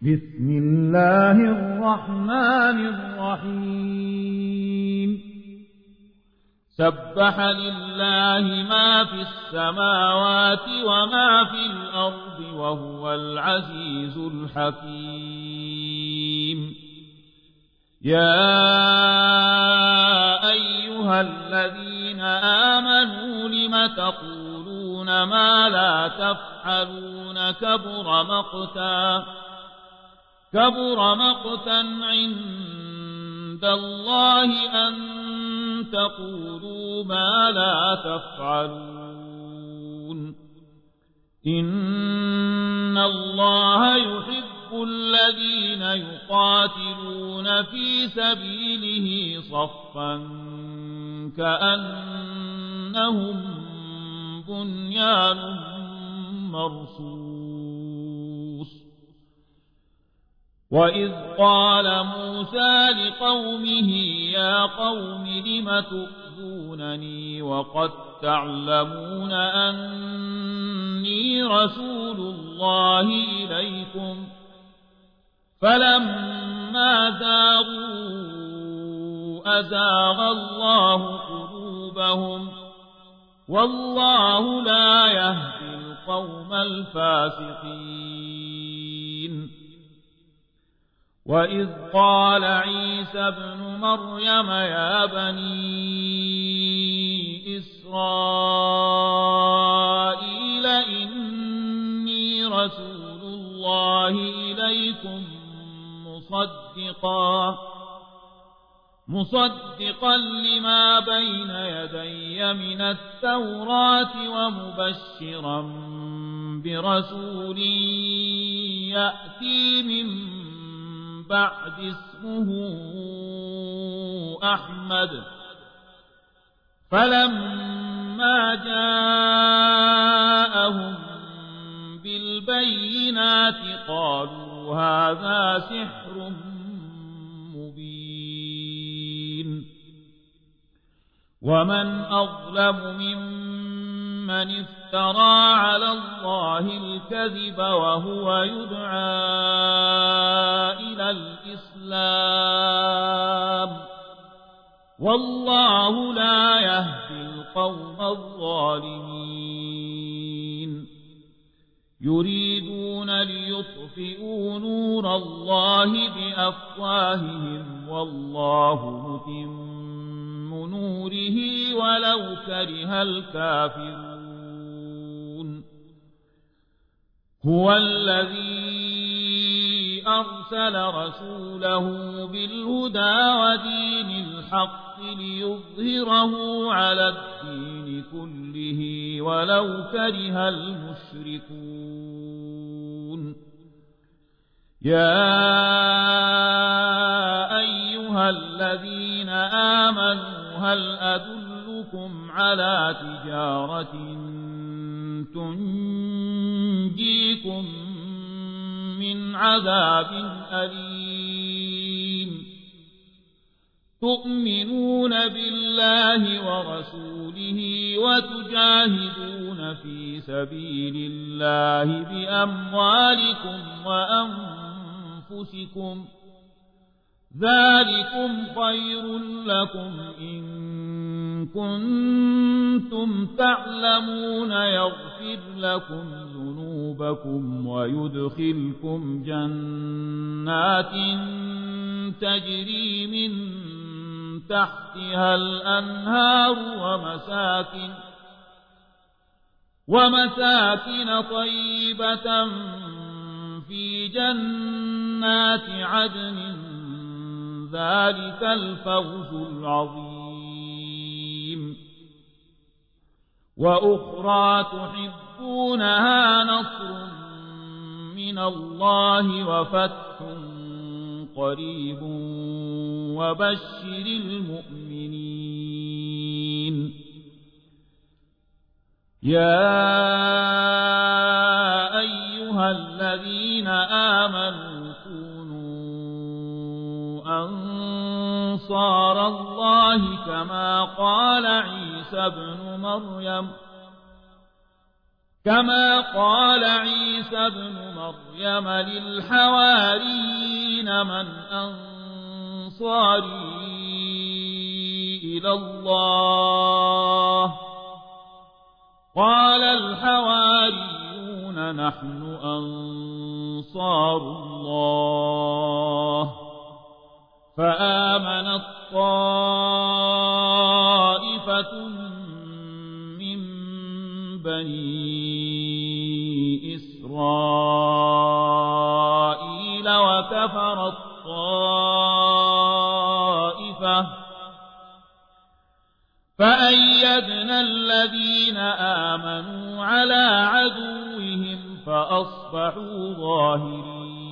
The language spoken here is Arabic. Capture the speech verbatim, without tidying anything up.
بسم الله الرحمن الرحيم سبح لله ما في السماوات وما في الأرض وهو العزيز الحكيم يا أيها الذين آمنوا لم تقولون ما لا تفعلون كبر مقتا كبر مقتا عند الله أن تقولوا ما لا تفعلون إن الله يحب الذين يقاتلون في سبيله صفا كأنهم بنيان مرصوص وإذ قال موسى لقومه يا قوم لم تؤذونني وقد تعلمون أني رسول الله إليكم فلما زاغوا أزاغ الله قلوبهم والله لا يهدي القوم الفاسقين وإذ قال عيسى ابن مريم يا بني إسرائيل إني رسول الله إليكم مصدقا مصدقا لما بين يدي من التوراة ومبشرا برسول يأتي من بعد اسمه أحمد فلما جاءهم بالبينات قالوا هذا سحر مبين ومن أظلم ممن افترى على الله الكذب وهو يدعى إلى الإسلام والله لا يهدي القوم الظالمين يريدون ليطفئوا نور الله بأفواههم والله متم نوره ولو كره الكافرون هو الذي أرسل رسوله بالهدى ودين الحق ليظهره على الدين كله ولو كره المشركون يا أيها الذين آمنوا هل أدلكم على تجارة تنجيكم من عذاب أليم تؤمنون بالله ورسوله وتجاهدون في سبيل الله بأموالكم وأنفسكم ذلكم خير لكم إن كنتم تعلمون يغفر لكم ذنوبكم ويدخلكم جنات تجري من تحتها الأنهار ومساكن ومساكن طيبة في جنات عدن ذلك الفوز العظيم وأخرى تحبونها نصر من الله وفتح قريب وبشر المؤمنين يا أيها الذين آمنوا أنصار الله كما قال عيسى ابن مريم كما قال عيسى ابن مريم للحواريين من أنصاري إلى الله قال الحواريون نحن أنصار الله فآمنت طائفة من بني إسرائيل وكفرت طائفة فأيدنا الذين آمنوا على عدوهم فأصبحوا ظاهرين